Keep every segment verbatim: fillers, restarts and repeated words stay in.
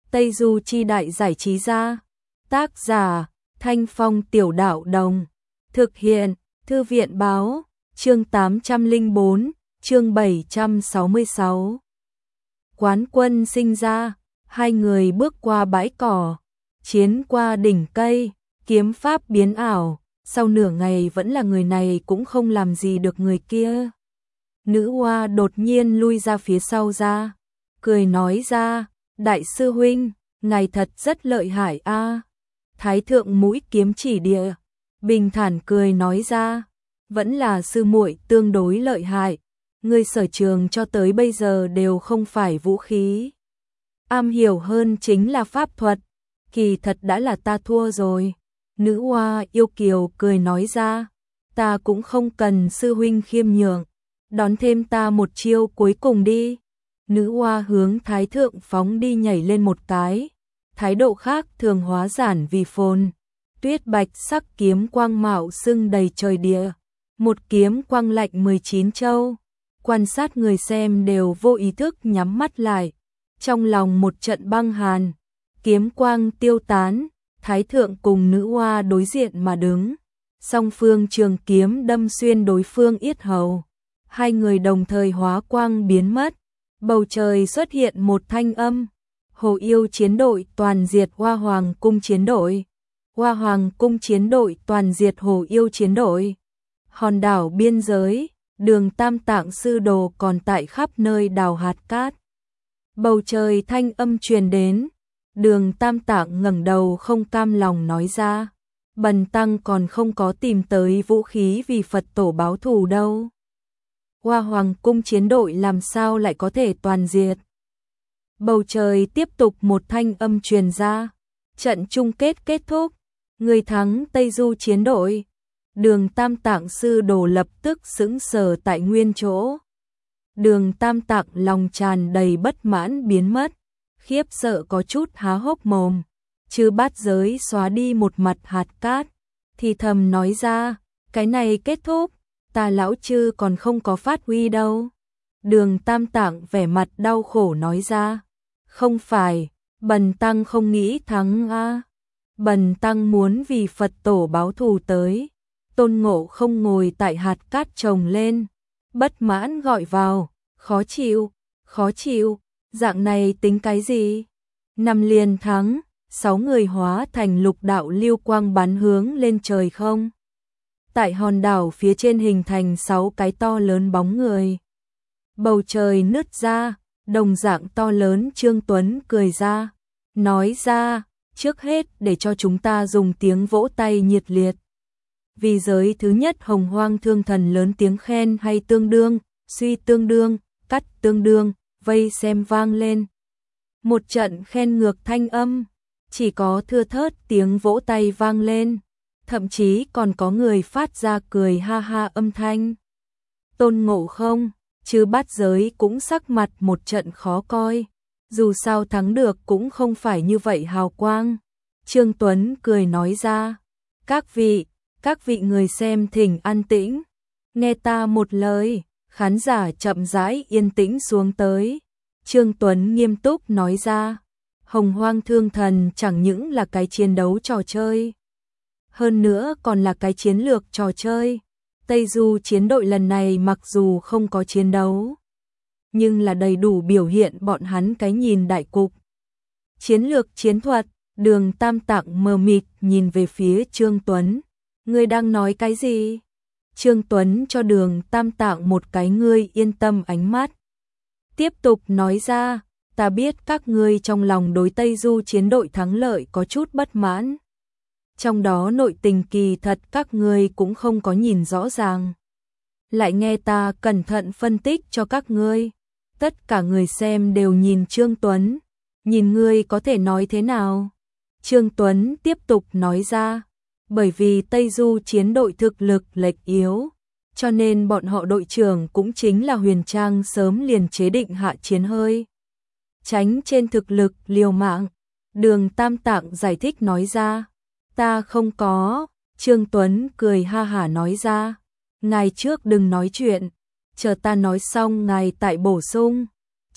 Tây Du Chi Đại Giải Trí Gia. Tác giả, Thanh Phong Tiểu Đạo Đồng. Thực hiện, Thư viện Báo, chương tám trăm lẻ bốn, chương bảy trăm sáu mươi sáu. Quán Quân sinh ra, hai người bước qua bãi cỏ, chiến qua đỉnh cây, kiếm pháp biến ảo, sau nửa ngày vẫn là người này cũng không làm gì được người kia. Nữ hoa đột nhiên lui ra phía sau ra, cười nói ra, đại sư huynh, ngài thật rất lợi hại a. Thái thượng mũi kiếm chỉ địa, bình thản cười nói ra, vẫn là sư muội tương đối lợi hại, người sở trường cho tới bây giờ đều không phải vũ khí. Am hiểu hơn chính là pháp thuật, kỳ thật đã là ta thua rồi. Nữ hoa yêu kiều cười nói ra, ta cũng không cần sư huynh khiêm nhường, đón thêm ta một chiêu cuối cùng đi. Nữ hoa hướng thái thượng phóng đi nhảy lên một cái, thái độ khác thường hóa giản vì phồn, tuyết bạch sắc kiếm quang mạo sưng đầy trời địa, một kiếm quang lạnh mười chín châu, quan sát người xem đều vô ý thức nhắm mắt lại, trong lòng một trận băng hàn, kiếm quang tiêu tán, thái thượng cùng nữ hoa đối diện mà đứng, song phương trường kiếm đâm xuyên đối phương yết hầu, hai người đồng thời hóa quang biến mất, bầu trời xuất hiện một thanh âm. Hồ yêu chiến đội toàn diệt Hoa Hoàng cung chiến đội. Hoa Hoàng cung chiến đội toàn diệt Hồ yêu chiến đội. Hòn đảo biên giới, Đường Tam Tạng sư đồ còn tại khắp nơi đào hạt cát. Bầu trời thanh âm truyền đến, Đường Tam Tạng ngẩng đầu không cam lòng nói ra, bần tăng còn không có tìm tới vũ khí vì Phật tổ báo thù đâu. Hoa Hoàng cung chiến đội làm sao lại có thể toàn diệt? Bầu trời tiếp tục một thanh âm truyền ra, trận chung kết kết thúc, người thắng Tây Du chiến đội. Đường Tam Tạng sư đồ lập tức sững sờ tại nguyên chỗ. Đường Tam Tạng lòng tràn đầy bất mãn biến mất, khiếp sợ có chút há hốc mồm, chư bát giới xóa đi một mặt hạt cát, thì thầm nói ra, cái này kết thúc, ta lão chư còn không có phát huy đâu. Đường Tam Tạng vẻ mặt đau khổ nói ra, không phải, bần tăng không nghĩ thắng a, bần tăng muốn vì Phật tổ báo thù tới. Tôn Ngộ không ngồi tại hạt cát trồng lên, bất mãn gọi vào, khó chịu, khó chịu, dạng này tính cái gì? Năm liền thắng, sáu người hóa thành lục đạo lưu quang bắn hướng lên trời không. Tại hòn đảo phía trên hình thành sáu cái to lớn bóng người. Bầu trời nứt ra, đồng dạng to lớn Trương Tuấn cười ra, nói ra, trước hết để cho chúng ta dùng tiếng vỗ tay nhiệt liệt. Vì giới thứ nhất Hồng Hoang Thương Thần lớn tiếng khen hay tương đương, suy tương đương, cắt tương đương, vây xem vang lên. Một trận khen ngược thanh âm, chỉ có thưa thớt tiếng vỗ tay vang lên, thậm chí còn có người phát ra cười ha ha âm thanh. Tôn Ngộ không, chứ bát giới cũng sắc mặt một trận khó coi, dù sao thắng được cũng không phải như vậy hào quang. Trương Tuấn cười nói ra, các vị, các vị người xem thỉnh an tĩnh, nghe ta một lời. Khán giả chậm rãi yên tĩnh xuống tới. Trương Tuấn nghiêm túc nói ra, Hồng Hoang Thương Thần chẳng những là cái chiến đấu trò chơi, hơn nữa còn là cái chiến lược trò chơi. Tây Du chiến đội lần này mặc dù không có chiến đấu, nhưng là đầy đủ biểu hiện bọn hắn cái nhìn đại cục. Chiến lược chiến thuật, Đường Tam Tạng mờ mịt nhìn về phía Trương Tuấn. Ngươi đang nói cái gì? Trương Tuấn cho Đường Tam Tạng một cái ngươi yên tâm ánh mắt. Tiếp tục nói ra, ta biết các ngươi trong lòng đối Tây Du chiến đội thắng lợi có chút bất mãn. Trong đó nội tình kỳ thật các ngươi cũng không có nhìn rõ ràng. Lại nghe ta cẩn thận phân tích cho các ngươi. Tất cả người xem đều nhìn Trương Tuấn. Nhìn ngươi có thể nói thế nào? Trương Tuấn tiếp tục nói ra. Bởi vì Tây Du chiến đội thực lực lệch yếu, cho nên bọn họ đội trưởng cũng chính là Huyền Trang sớm liền chế định hạ chiến hơi. Tránh trên thực lực liều mạng. Đường Tam Tạng giải thích nói ra. Ta không có. Trương Tuấn cười ha hả nói ra. Ngài trước đừng nói chuyện. Chờ ta nói xong ngài tại bổ sung.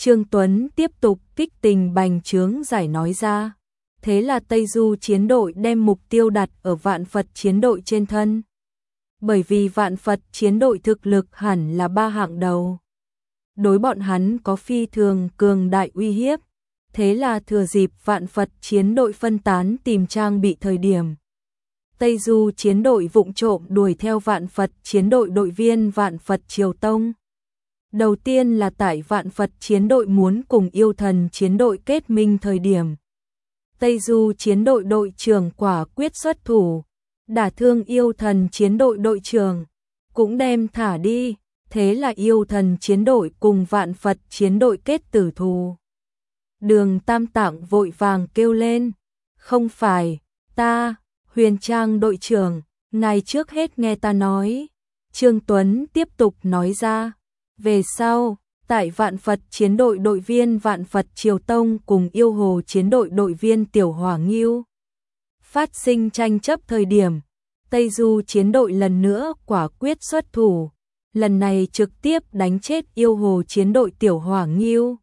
Trương Tuấn tiếp tục kích tình bành trướng giải nói ra. Thế là Tây Du chiến đội đem mục tiêu đặt ở Vạn Phật chiến đội trên thân. Bởi vì Vạn Phật chiến đội thực lực hẳn là ba hạng đầu. Đối bọn hắn có phi thường cường đại uy hiếp. Thế là thừa dịp Vạn Phật chiến đội phân tán tìm trang bị thời điểm. Tây Du chiến đội vụng trộm đuổi theo Vạn Phật chiến đội đội viên Vạn Phật Triều Tông. Đầu tiên là tại Vạn Phật chiến đội muốn cùng Yêu Thần chiến đội kết minh thời điểm. Tây Du chiến đội đội trưởng quả quyết xuất thủ, đả thương Yêu Thần chiến đội đội trưởng, cũng đem thả đi, thế là Yêu Thần chiến đội cùng Vạn Phật chiến đội kết tử thù. Đường Tam Tạng vội vàng kêu lên, không phải, ta, Huyền Trang đội trưởng, ngài trước hết nghe ta nói. Trương Tuấn tiếp tục nói ra, về sau, tại Vạn Phật chiến đội đội viên Vạn Phật Triều Tông cùng Yêu Hồ chiến đội đội viên Tiểu Hỏa Ngưu phát sinh tranh chấp thời điểm, Tây Du chiến đội lần nữa quả quyết xuất thủ, lần này trực tiếp đánh chết Yêu Hồ chiến đội Tiểu Hỏa Ngưu.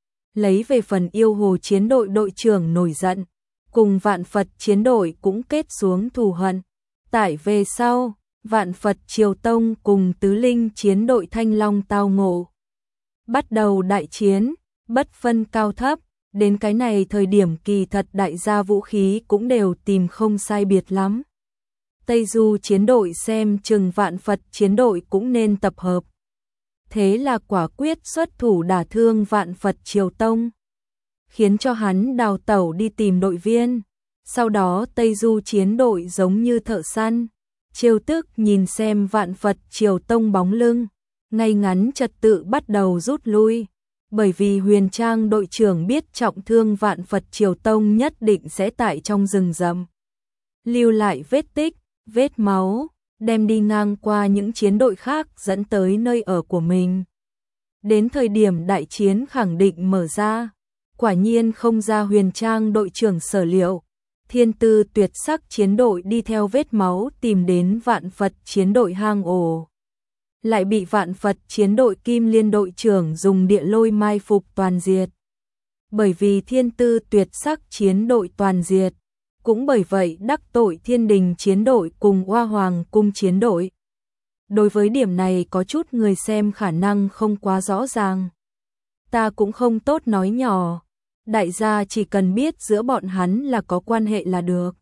Lấy về phần Yêu Hồ chiến đội đội trưởng nổi giận, cùng Vạn Phật chiến đội cũng kết xuống thù hận. Tại về sau, Vạn Phật Triều Tông cùng Tứ Linh chiến đội Thanh Long tao ngộ. Bắt đầu đại chiến, bất phân cao thấp, đến cái này thời điểm kỳ thật đại gia vũ khí cũng đều tìm không sai biệt lắm. Tây Du chiến đội xem chừng Vạn Phật chiến đội cũng nên tập hợp. Thế là quả quyết xuất thủ đả thương Vạn Phật Triều Tông, khiến cho hắn đào tẩu đi tìm đội viên. Sau đó Tây Du chiến đội giống như thợ săn, trêu tức nhìn xem Vạn Phật Triều Tông bóng lưng, ngay ngắn trật tự bắt đầu rút lui. Bởi vì Huyền Trang đội trưởng biết trọng thương Vạn Phật Triều Tông nhất định sẽ tại trong rừng rậm lưu lại vết tích, vết máu, đem đi ngang qua những chiến đội khác dẫn tới nơi ở của mình. Đến thời điểm đại chiến khẳng định mở ra, quả nhiên không ra Huyền Trang đội trưởng sở liệu. Thiên Tư Tuyệt Sắc chiến đội đi theo vết máu tìm đến Vạn Phật chiến đội hang ổ. Lại bị Vạn Phật chiến đội Kim Liên đội trưởng dùng địa lôi mai phục toàn diệt. Bởi vì Thiên Tư Tuyệt Sắc chiến đội toàn diệt, cũng bởi vậy đắc tội Thiên Đình chiến đội cùng Hoa Hoàng cung chiến đội. Đối với điểm này có chút người xem khả năng không quá rõ ràng. Ta cũng không tốt nói nhỏ, đại gia chỉ cần biết giữa bọn hắn là có quan hệ là được.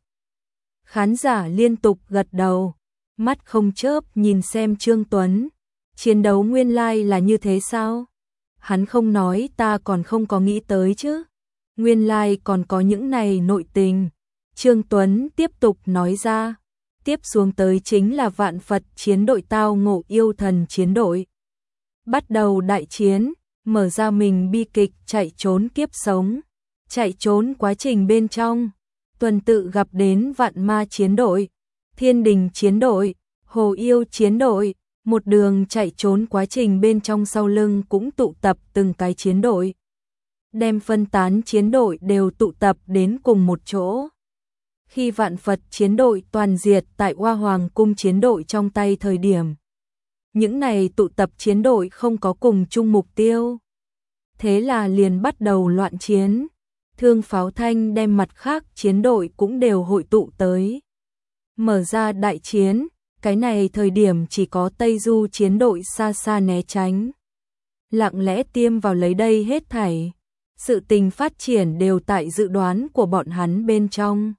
Khán giả liên tục gật đầu, mắt không chớp nhìn xem Trương Tuấn. Chiến đấu nguyên lai là như thế sao? Hắn không nói ta còn không có nghĩ tới chứ. Nguyên lai còn có những này nội tình. Trương Tuấn tiếp tục nói ra. Tiếp xuống tới chính là Vạn Phật chiến đội tao ngộ Yêu Thần chiến đội. Bắt đầu đại chiến, mở ra mình bi kịch chạy trốn kiếp sống. Chạy trốn quá trình bên trong, tuần tự gặp đến Vạn Ma chiến đội, Thiên Đình chiến đội, Hồ Yêu chiến đội. Một đường chạy trốn quá trình bên trong sau lưng cũng tụ tập từng cái chiến đội. Đem phân tán chiến đội đều tụ tập đến cùng một chỗ. Khi Vạn Phật chiến đội toàn diệt tại Hoa Hoàng cung chiến đội trong tay thời điểm. Những này tụ tập chiến đội không có cùng chung mục tiêu. Thế là liền bắt đầu loạn chiến. Thương Pháo Thanh đem mặt khác chiến đội cũng đều hội tụ tới. Mở ra đại chiến. Cái này thời điểm chỉ có Tây Du chiến đội xa xa né tránh. Lặng lẽ tiêm vào lấy đây hết thảy. Sự tình phát triển đều tại dự đoán của bọn hắn bên trong.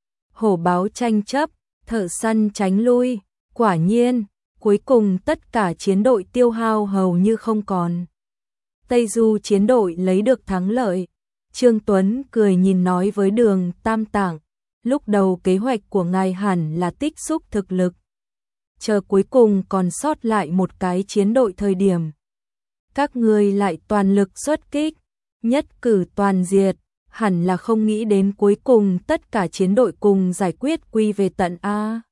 Hổ báo tranh chấp, thợ săn tránh lui. Quả nhiên, cuối cùng tất cả chiến đội tiêu hao hầu như không còn. Tây Du chiến đội lấy được thắng lợi. Trương Tuấn cười nhìn nói với Đường Tam Tạng. Lúc đầu kế hoạch của ngài hẳn là tích xúc thực lực. Chờ cuối cùng còn sót lại một cái chiến đội thời điểm. Các người lại toàn lực xuất kích, nhất cử toàn diệt, hẳn là không nghĩ đến cuối cùng tất cả chiến đội cùng giải quyết quy về tận A.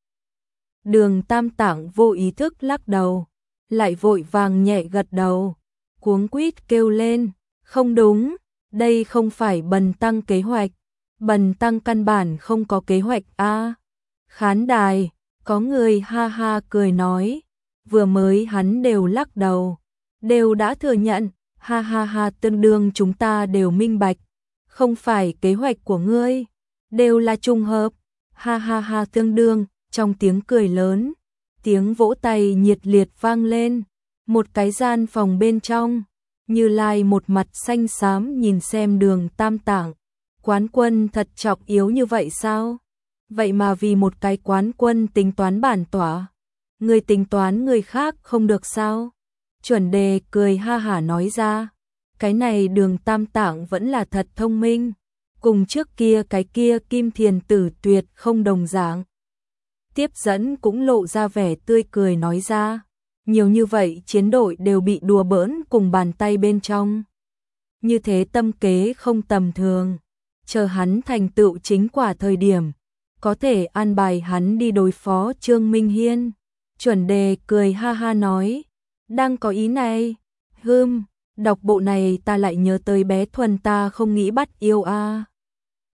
Đường Tam Tạng vô ý thức lắc đầu, lại vội vàng nhẹ gật đầu, cuống quýt kêu lên, không đúng, đây không phải Bần Tăng kế hoạch, Bần Tăng căn bản không có kế hoạch A. Khán đài. Có người ha ha cười nói, vừa mới hắn đều lắc đầu, đều đã thừa nhận, Ha ha ha, tương đương chúng ta đều minh bạch, không phải kế hoạch của ngươi, đều là trùng hợp. Ha ha ha, tương đương, trong tiếng cười lớn, tiếng vỗ tay nhiệt liệt vang lên, một cái gian phòng bên trong, Như Lai một mặt xanh xám nhìn xem Đường Tam Tạng, quán quân thật chọc yếu như vậy sao? Vậy mà vì một cái quán quân tính toán bản tỏa, người tính toán người khác không được sao? Chuẩn Đề cười ha hả nói ra, cái này Đường Tam Tạng vẫn là thật thông minh, cùng trước kia cái kia Kim Thiền Tử tuyệt không đồng dạng. Tiếp dẫn cũng lộ ra vẻ tươi cười nói ra, nhiều như vậy chiến đội đều bị đùa bỡn cùng bàn tay bên trong. Như thế tâm kế không tầm thường, chờ hắn thành tựu chính quả thời điểm, có thể an bài hắn đi đối phó Trương Minh Hiên. Chuẩn Đề cười ha ha nói, đang có ý này, hưm, đọc bộ này ta lại nhớ tới bé Thuần ta không nghĩ bắt yêu a.